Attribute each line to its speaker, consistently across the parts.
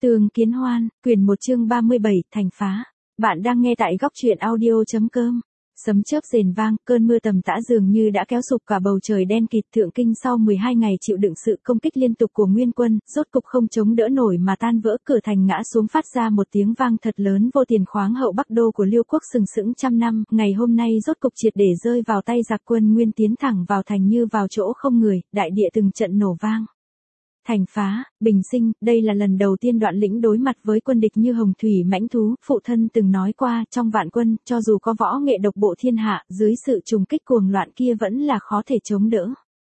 Speaker 1: Tường Kiến Hoan, quyển 1 chương 37, thành phá. Bạn đang nghe tại góc truyện audio.com. Sấm chớp rền vang, cơn mưa tầm tã dường như đã kéo sụp cả bầu trời đen kịt. Thượng Kinh sau 12 ngày chịu đựng sự công kích liên tục của Nguyên quân, rốt cục không chống đỡ nổi mà tan vỡ, cửa thành ngã xuống phát ra một tiếng vang thật lớn. Vô Tiền khoáng hậu Bắc đô của Liêu quốc sừng sững trăm năm, ngày hôm nay rốt cục triệt để rơi vào tay giặc. Quân Nguyên tiến thẳng vào thành như vào chỗ không người, đại địa từng trận nổ vang. Thành phá, bình sinh, đây là lần đầu tiên Đoạn Lĩnh đối mặt với quân địch như hồng thủy mãnh thú. Phụ thân từng nói qua, trong vạn quân, cho dù có võ nghệ độc bộ thiên hạ, dưới sự trùng kích cuồng loạn kia vẫn là khó thể chống đỡ.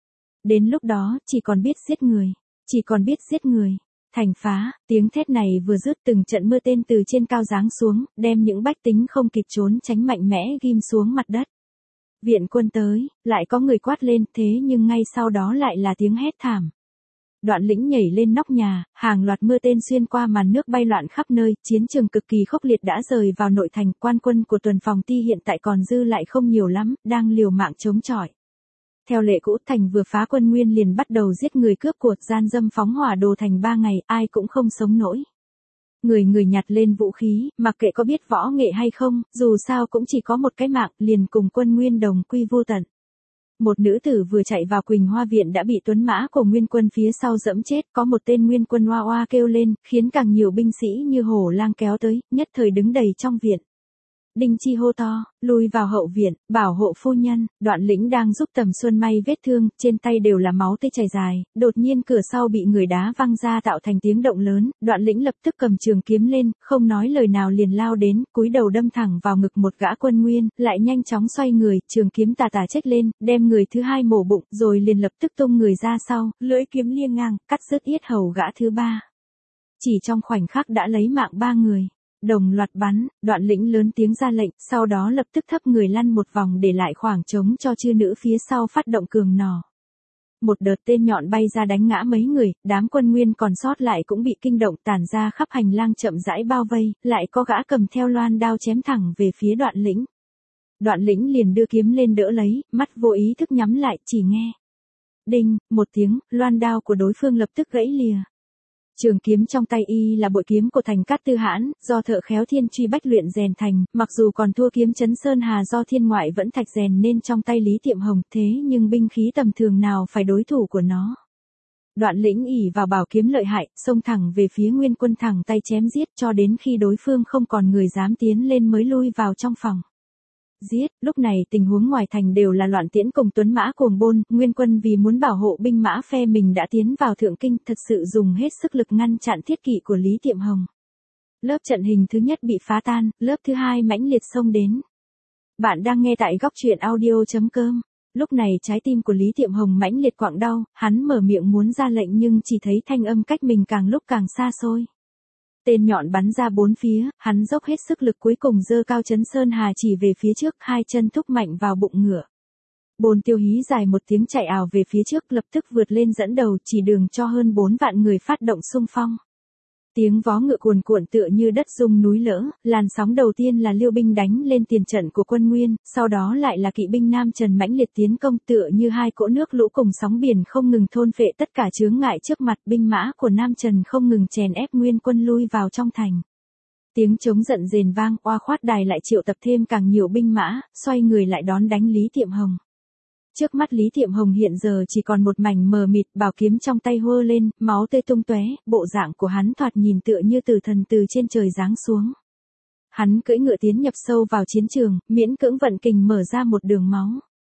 Speaker 1: Đến lúc đó, chỉ còn biết giết người. Chỉ còn biết giết người. Thành phá, tiếng thét này vừa dứt, từng trận mưa tên từ trên cao giáng xuống, đem những bách tính không kịp trốn tránh mạnh mẽ ghim xuống mặt đất. Viện quân tới, lại có người quát lên, thế nhưng ngay sau đó lại là tiếng hét thảm. Đoạn Lĩnh nhảy lên nóc nhà, hàng loạt mưa tên xuyên qua màn nước bay loạn khắp nơi, chiến trường cực kỳ khốc liệt đã rời vào nội thành. Quan quân của Tuần Phòng Ti hiện tại còn dư lại không nhiều lắm, đang liều mạng chống chọi. Theo lệ cũ, thành vừa phá, quân Nguyên liền bắt đầu giết người cướp của, gian dâm phóng hỏa đồ thành 3 ngày, ai cũng không sống nổi. Người nhặt lên vũ khí, mặc kệ có biết võ nghệ hay không, dù sao cũng chỉ có một cái mạng, liền cùng quân Nguyên đồng quy vô tận. Một nữ tử vừa chạy vào Quỳnh Hoa viện đã bị tuấn mã của Nguyên quân phía sau dẫm chết, có một tên Nguyên quân oa oa kêu lên, khiến càng nhiều binh sĩ như hổ lang kéo tới, nhất thời đứng đầy trong viện. Đinh Chi hô to, lui vào hậu viện, bảo hộ phu nhân. Đoạn Lĩnh đang giúp Tầm Xuân may vết thương, trên tay đều là máu tươi chảy dài, đột nhiên cửa sau bị người đá văng ra tạo thành tiếng động lớn. Đoạn Lĩnh lập tức cầm trường kiếm lên, không nói lời nào liền lao đến, cúi đầu đâm thẳng vào ngực một gã quân Nguyên, lại nhanh chóng xoay người, trường kiếm tà tà chếch lên, đem người thứ hai mổ bụng, rồi liền lập tức tung người ra sau, lưỡi kiếm liêng ngang, cắt rứt yết hầu gã thứ ba. Chỉ trong khoảnh khắc đã lấy mạng 3 người. Đồng loạt bắn, Đoạn Lĩnh lớn tiếng ra lệnh, sau đó lập tức thấp người lăn một vòng để lại khoảng trống cho chư nữ phía sau phát động cường nỏ. Một đợt tên nhọn bay ra đánh ngã mấy người, đám quân Nguyên còn sót lại cũng bị kinh động tản ra khắp hành lang chậm rãi bao vây, lại có gã cầm theo loan đao chém thẳng về phía Đoạn Lĩnh. Đoạn Lĩnh liền đưa kiếm lên đỡ lấy, mắt vô ý thức nhắm lại, chỉ nghe. Đinh, một tiếng, loan đao của đối phương lập tức gãy lìa. Trường kiếm trong tay y là bội kiếm của Thành Cát Tư Hãn, do thợ khéo Thiên Truy Bách luyện rèn thành, mặc dù còn thua kiếm Chấn Sơn Hà do Thiên Ngoại vẫn thạch rèn nên trong tay Lý Tiệm Hồng, thế nhưng binh khí tầm thường nào phải đối thủ của nó. Đoạn Lĩnh ỷ vào bảo kiếm lợi hại, xông thẳng về phía Nguyên quân, thẳng tay chém giết cho đến khi đối phương không còn người dám tiến lên mới lui vào trong phòng. Giết, lúc này tình huống ngoài thành đều là loạn tiễn cùng tuấn mã cuồng bôn, Nguyên quân vì muốn bảo hộ binh mã phe mình đã tiến vào Thượng Kinh, thật sự dùng hết sức lực ngăn chặn thiết kỵ của Lý Tiệm Hồng. Lớp trận hình thứ nhất bị phá tan, lớp thứ hai mãnh liệt xông đến. Bạn đang nghe tại góc truyện audio.com. Lúc này trái tim của Lý Tiệm Hồng mãnh liệt quặn đau, hắn mở miệng muốn ra lệnh nhưng chỉ thấy thanh âm cách mình càng lúc càng xa xôi. Tên nhọn bắn ra bốn phía, hắn dốc hết sức lực cuối cùng giơ cao Chấn Sơn Hà chỉ về phía trước, hai chân thúc mạnh vào bụng ngựa. Bồn Tiêu Hí dài một tiếng chạy ào về phía trước, lập tức vượt lên dẫn đầu, chỉ đường cho hơn 4 vạn người phát động xung phong. Tiếng vó ngựa cuồn cuộn tựa như đất rung núi lỡ, làn sóng đầu tiên là Liêu binh đánh lên tiền trận của quân Nguyên, sau đó lại là kỵ binh Nam Trần mãnh liệt tiến công, tựa như hai cỗ nước lũ cùng sóng biển không ngừng thôn phệ tất cả chướng ngại trước mặt. Binh mã của Nam Trần không ngừng chèn ép Nguyên quân lui vào trong thành. Tiếng trống giận rền vang, Oa Khoát Đài lại triệu tập thêm càng nhiều binh mã, xoay người lại đón đánh Lý Tiệm Hồng. Trước mắt Lý Tiệm Hồng hiện giờ chỉ còn một mảnh mờ mịt, bảo kiếm trong tay hơ lên, máu tươi tung tóe, bộ dạng của hắn thoạt nhìn tựa như tử thần từ trên trời giáng xuống. Hắn cưỡi ngựa tiến nhập sâu vào chiến trường, miễn cưỡng vận kình mở ra một đường máu.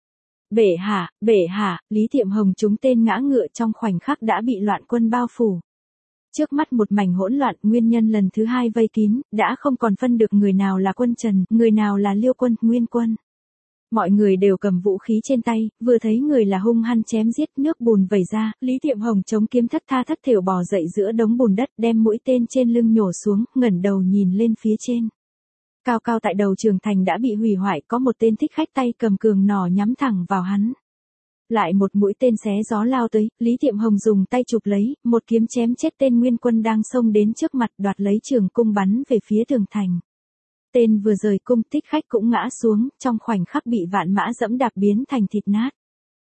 Speaker 1: Bệ hạ, Lý Tiệm Hồng trúng tên ngã ngựa, trong khoảnh khắc đã bị loạn quân bao phủ. Trước mắt một mảnh hỗn loạn, Nguyên nhân lần thứ hai vây kín, đã không còn phân được người nào là quân Trần, người nào là Liêu quân, Nguyên quân. Mọi người đều cầm vũ khí trên tay, vừa thấy người là hung hăng chém giết, nước bùn vẩy ra, Lý Tiệm Hồng chống kiếm thất tha thất thểu bò dậy giữa đống bùn đất, đem mũi tên trên lưng nhổ xuống, ngẩng đầu nhìn lên phía trên. Cao cao tại đầu trường thành đã bị hủy hoại, có một tên thích khách tay cầm cường nỏ nhắm thẳng vào hắn. Lại một mũi tên xé gió lao tới, Lý Tiệm Hồng dùng tay chụp lấy, một kiếm chém chết tên Nguyên quân đang xông đến trước mặt, đoạt lấy trường cung bắn về phía tường thành. Tên vừa rời cung, thích khách cũng ngã xuống, trong khoảnh khắc bị vạn mã dẫm đạp biến thành thịt nát.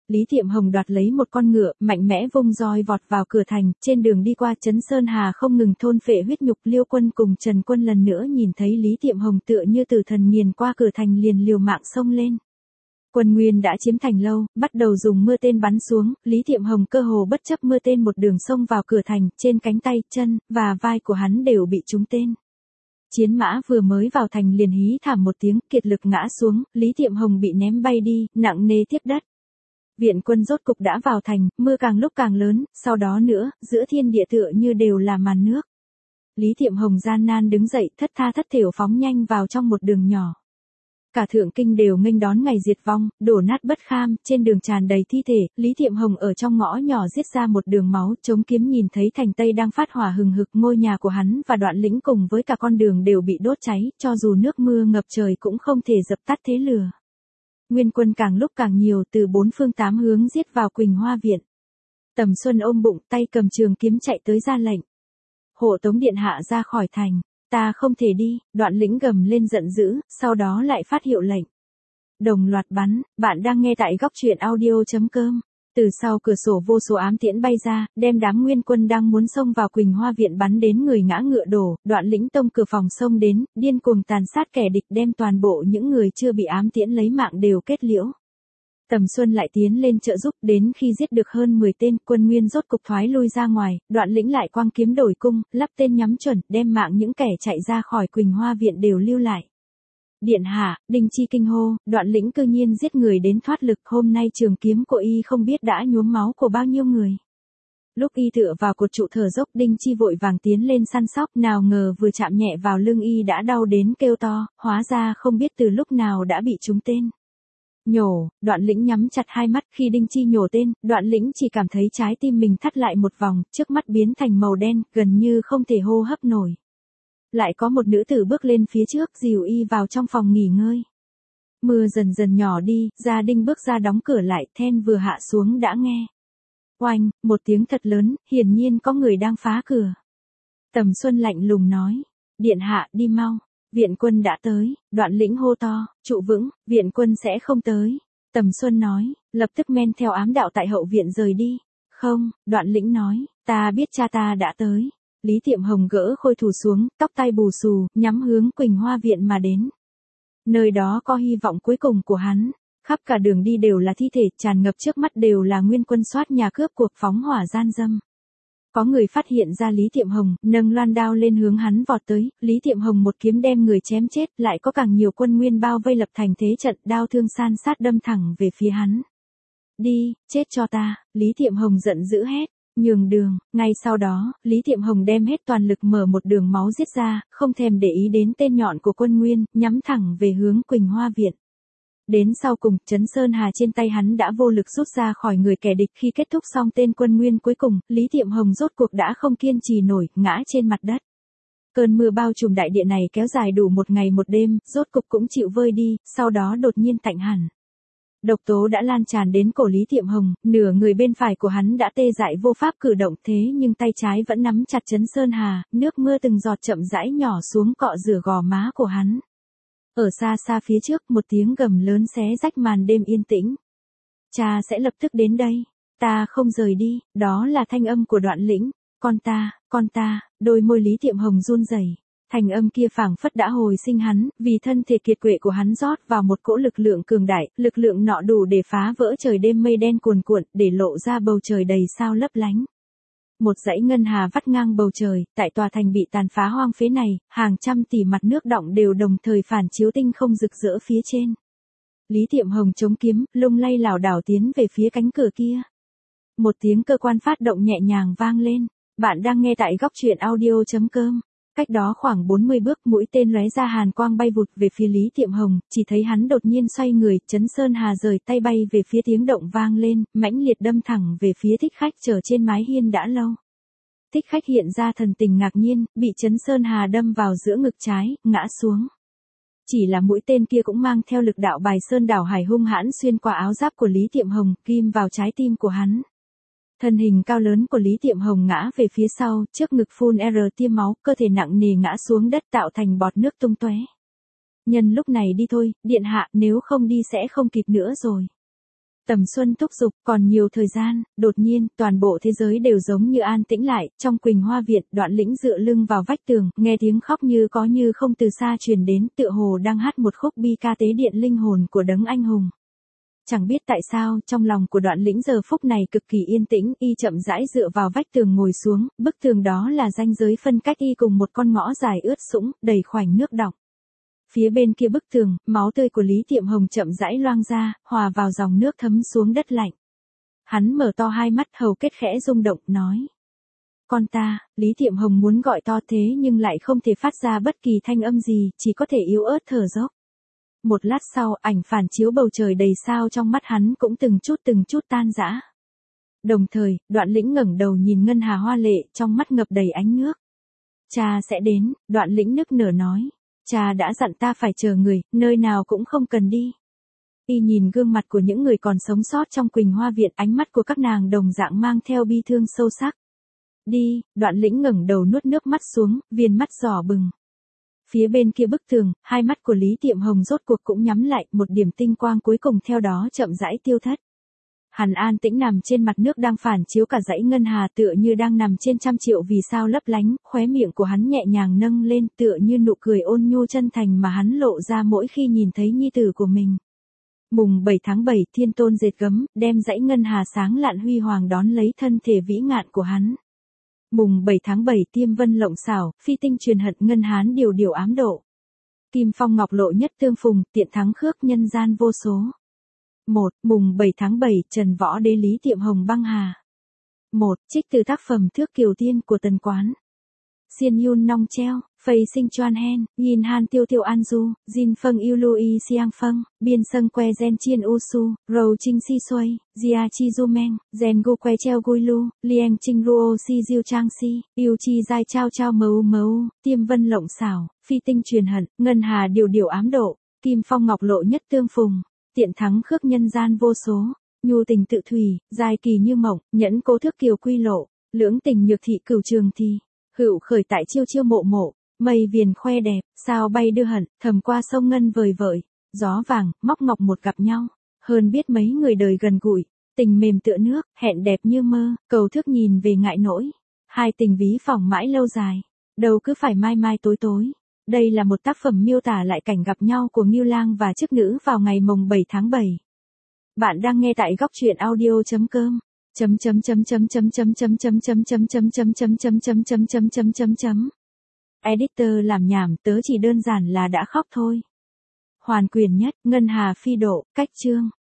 Speaker 1: Lý Tiệm Hồng đoạt lấy một con ngựa, mạnh mẽ vung roi vọt vào cửa thành, trên đường đi qua trấn Sơn Hà không ngừng thôn phệ huyết nhục. Liêu Quân cùng Trần Quân lần nữa nhìn thấy Lý Tiệm Hồng tựa như tử thần nghiền qua cửa thành liền liều mạng xông lên. Quân Nguyên đã chiếm thành lâu, bắt đầu dùng mưa tên bắn xuống, Lý Tiệm Hồng cơ hồ bất chấp mưa tên một đường xông vào cửa thành, trên cánh tay, chân, và vai của hắn đều bị trúng tên. Chiến mã vừa mới vào thành liền hí thảm một tiếng, kiệt lực ngã xuống, Lý Tiệm Hồng bị ném bay đi, nặng nề tiếp đất. Viện quân rốt cục đã vào thành, mưa càng lúc càng lớn, sau đó nữa, giữa thiên địa tựa như đều là màn nước. Lý Tiệm Hồng gian nan đứng dậy, thất tha thất thểu phóng nhanh vào trong một đường nhỏ. Cả thượng kinh đều nghênh đón ngày diệt vong, đổ nát bất kham, trên đường tràn đầy thi thể, Lý Tiệm Hồng ở trong ngõ nhỏ giết ra một đường máu, chống kiếm nhìn thấy thành Tây đang phát hỏa hừng hực, ngôi nhà của hắn và Đoạn Lĩnh cùng với cả con đường đều bị đốt cháy, cho dù nước mưa ngập trời cũng không thể dập tắt thế lửa. Nguyên quân càng lúc càng nhiều, từ bốn phương tám hướng giết vào Quỳnh Hoa viện. Tầm Xuân ôm bụng, tay cầm trường kiếm chạy tới ra lệnh. Hộ tống điện hạ ra khỏi thành. Ta không thể đi, Đoạn Lĩnh gầm lên giận dữ, sau đó lại phát hiệu lệnh. Đồng loạt bắn, bạn đang nghe tại góc truyện audio.com. Từ sau cửa sổ vô số ám tiễn bay ra, đem đám nguyên quân đang muốn xông vào Quỳnh Hoa viện bắn đến người ngã ngựa đổ, Đoạn Lĩnh tông cửa phòng xông đến, điên cuồng tàn sát kẻ địch, đem toàn bộ những người chưa bị ám tiễn lấy mạng đều kết liễu. Tầm Xuân lại tiến lên trợ giúp, đến khi giết được hơn 10 tên, quân nguyên rốt cục thoái lui ra ngoài, Đoạn Lĩnh lại quang kiếm đổi cung, lắp tên nhắm chuẩn, đem mạng những kẻ chạy ra khỏi Quỳnh Hoa viện đều lưu lại. Điện hạ, Đinh Chi kinh hô, Đoạn Lĩnh cư nhiên giết người đến thoát lực, hôm nay trường kiếm của y không biết đã nhuốm máu của bao nhiêu người. Lúc y tựa vào cột trụ thở dốc, Đinh Chi vội vàng tiến lên săn sóc, nào ngờ vừa chạm nhẹ vào lưng y đã đau đến kêu to, hóa ra không biết từ lúc nào đã bị trúng tên. Nhổ, Đoạn Lĩnh nhắm chặt hai mắt, khi Đinh Chi nhổ tên, Đoạn Lĩnh chỉ cảm thấy trái tim mình thắt lại một vòng, trước mắt biến thành màu đen, gần như không thể hô hấp nổi. Lại có một nữ tử bước lên phía trước, dìu y vào trong phòng nghỉ ngơi. Mưa dần dần nhỏ đi, gia Đinh bước ra đóng cửa lại, then vừa hạ xuống đã nghe. Oanh, một tiếng thật lớn, hiển nhiên có người đang phá cửa. Tầm Xuân lạnh lùng nói, điện hạ, đi mau. Viện quân đã tới, Đoạn Lĩnh hô to, trụ vững, viện quân sẽ không tới. Tầm Xuân nói, lập tức men theo ám đạo tại hậu viện rời đi. Không, Đoạn Lĩnh nói, ta biết cha ta đã tới. Lý Tiệm Hồng gỡ khôi thủ xuống, tóc tai bù xù, nhắm hướng Quỳnh Hoa viện mà đến. Nơi đó có hy vọng cuối cùng của hắn. Khắp cả đường đi đều là thi thể, tràn ngập trước mắt đều là nguyên quân soát nhà cướp cuộc phóng hỏa gian dâm. Có người phát hiện ra Lý Tiệm Hồng, nâng loan đao lên hướng hắn vọt tới, Lý Tiệm Hồng một kiếm đem người chém chết, lại có càng nhiều quân nguyên bao vây lập thành thế trận, đao thương san sát đâm thẳng về phía hắn. Đi, chết cho ta, Lý Tiệm Hồng giận dữ hét, nhường đường, ngay sau đó, Lý Tiệm Hồng đem hết toàn lực mở một đường máu giết ra, không thèm để ý đến tên nhọn của quân nguyên, nhắm thẳng về hướng Quỳnh Hoa viện. Đến sau cùng, Trấn Sơn Hà trên tay hắn đã vô lực rút ra khỏi người kẻ địch, khi kết thúc xong tên quân nguyên cuối cùng, Lý Tiệm Hồng rốt cuộc đã không kiên trì nổi, ngã trên mặt đất. Cơn mưa bao trùm đại địa này kéo dài đủ một ngày một đêm, rốt cục cũng chịu vơi đi, sau đó đột nhiên tạnh hẳn. Độc tố đã lan tràn đến cổ Lý Tiệm Hồng, nửa người bên phải của hắn đã tê dại vô pháp cử động, thế nhưng tay trái vẫn nắm chặt Trấn Sơn Hà, nước mưa từng giọt chậm rãi nhỏ xuống cọ rửa gò má của hắn. Ở xa xa phía trước, một tiếng gầm lớn xé rách màn đêm yên tĩnh. Cha sẽ lập tức đến đây. Ta không rời đi, đó là thanh âm của Đoạn Lĩnh. Con ta, đôi môi Lý Tiệm Hồng run rẩy. Thanh âm kia phảng phất đã hồi sinh hắn, vì thân thể kiệt quệ của hắn rót vào một cỗ lực lượng cường đại, lực lượng nọ đủ để phá vỡ trời đêm mây đen cuồn cuộn, để lộ ra bầu trời đầy sao lấp lánh. Một dãy ngân hà vắt ngang bầu trời, tại tòa thành bị tàn phá hoang phế này, hàng trăm tỷ mặt nước đọng đều đồng thời phản chiếu tinh không rực rỡ phía trên. Lý Tiệm Hồng chống kiếm, lung lay lảo đảo tiến về phía cánh cửa kia. Một tiếng cơ quan phát động nhẹ nhàng vang lên. Bạn đang nghe tại góc truyện audio.com. Cách đó khoảng 40 bước, mũi tên lóe ra hàn quang bay vụt về phía Lý Tiệm Hồng, chỉ thấy hắn đột nhiên xoay người, Trấn Sơn Hà rời tay bay về phía, tiếng động vang lên, mãnh liệt đâm thẳng về phía Thích Khách chờ trên mái hiên đã lâu. Thích Khách hiện ra thần tình ngạc nhiên, bị Trấn Sơn Hà đâm vào giữa ngực trái, ngã xuống. Chỉ là mũi tên kia cũng mang theo lực đạo bài sơn đảo hải hung hãn xuyên qua áo giáp của Lý Tiệm Hồng, ghim vào trái tim của hắn. Thân hình cao lớn của Lý Tiệm Hồng ngã về phía sau, trước ngực phun tia máu, cơ thể nặng nề ngã xuống đất tạo thành bọt nước tung tóe. Nhân lúc này đi thôi, điện hạ, nếu không đi sẽ không kịp nữa rồi. Tầm xuân thúc giục, còn nhiều thời gian, đột nhiên, toàn bộ thế giới đều giống như an tĩnh lại, trong Quỳnh Hoa Viện, Đoạn Lĩnh dựa lưng vào vách tường, nghe tiếng khóc như có như không từ xa truyền đến, tựa hồ đang hát một khúc bi ca tế điện linh hồn của đấng anh hùng. Chẳng biết tại sao, trong lòng của Đoạn Lĩnh giờ phút này cực kỳ yên tĩnh, y chậm rãi dựa vào vách tường ngồi xuống, bức tường đó là ranh giới phân cách y cùng một con ngõ dài ướt sũng, đầy khoảnh nước đọng. Phía bên kia bức tường, máu tươi của Lý Tiệm Hồng chậm rãi loang ra, hòa vào dòng nước thấm xuống đất lạnh. Hắn mở to hai mắt, hầu kết khẽ rung động, nói. Con ta, Lý Tiệm Hồng muốn gọi to thế nhưng lại không thể phát ra bất kỳ thanh âm gì, chỉ có thể yếu ớt thở dốc. Một lát sau, ảnh phản chiếu bầu trời đầy sao trong mắt hắn cũng từng chút tan rã. Đồng thời, Đoạn Lĩnh ngẩng đầu nhìn ngân hà hoa lệ, trong mắt ngập đầy ánh nước. Cha sẽ đến, Đoạn Lĩnh nức nở nói. Cha đã dặn ta phải chờ người, nơi nào cũng không cần đi. Y nhìn gương mặt của những người còn sống sót trong Quỳnh Hoa Viện, ánh mắt của các nàng đồng dạng mang theo bi thương sâu sắc. Đi, Đoạn Lĩnh ngẩng đầu nuốt nước mắt xuống, viền mắt đỏ bừng. Phía bên kia bức tường, hai mắt của Lý Tiệm Hồng rốt cuộc cũng nhắm lại, một điểm tinh quang cuối cùng theo đó chậm rãi tiêu thất. Hắn an tĩnh nằm trên mặt nước đang phản chiếu cả dãy ngân hà, tựa như đang nằm trên trăm triệu vì sao lấp lánh, khóe miệng của hắn nhẹ nhàng nâng lên, tựa như nụ cười ôn nhu chân thành mà hắn lộ ra mỗi khi nhìn thấy nhi tử của mình. Mùng 7 tháng 7, thiên tôn dệt gấm, đem dãy ngân hà sáng lạn huy hoàng đón lấy thân thể vĩ ngạn của hắn. Mùng 7 tháng 7, tiêm vân lộng xảo, phi tinh truyền hận, ngân hán điều điều ám độ. Kim phong ngọc lộ nhất tương phùng, tiện thắng khước nhân gian vô số. 1. Mùng 7 tháng 7, Trần Võ Đế Lý Tiệm Hồng băng hà. 1. Trích từ tác phẩm Thước Kiều Tiên của Tần Quán. Xiên Yun Nong Treo, Phây Sinh Choan Hen, Yin Han Tiêu Tiêu An Du, Jin Phâng Yêu Lui Siang Phâng, Biên Sâng Que Gen Chien U Su, Rou Trinh Si Xuôi, Jia Chi Du Meng, Gen Gu Que Treo Gui Lu, Liang Trinh Ruo Si Diêu Trang Si, Yêu Chi Giai Trao Trao Mâu Mâu, Tiêm Vân Lộng Xảo, Phi Tinh Truyền Hận, Ngân Hà Điều Điều Ám Độ, Kim Phong Ngọc Lộ Nhất Tương Phùng, Tiện Thắng Khước Nhân Gian Vô Số, Nhu Tình Tự Thủy, Dài Kỳ Như Mộng, Nhẫn Cố Thước Kiều Quy Lộ, Lưỡng Tình Nhược Thị Cửu Trường Thi. Hữu khởi tại chiêu chiêu mộ mộ, mây viền khoe đẹp, sao bay đưa hận, thầm qua sông ngân vời vợi, gió vàng, móc ngọc một gặp nhau, hơn biết mấy người đời gần gũi, tình mềm tựa nước, hẹn đẹp như mơ, cầu thước nhìn về ngại nỗi, hai tình ví phỏng mãi lâu dài, đâu cứ phải mai mai tối tối. Đây là một tác phẩm miêu tả lại cảnh gặp nhau của Ngưu Lang và chức nữ vào ngày mùng 7 tháng 7. Bạn đang nghe tại góc truyện audio.com. Editor làm nhảm, tớ chỉ đơn giản là đã khóc thôi. Hoàn quyền nhất, ngân hà phi độ, cách chương.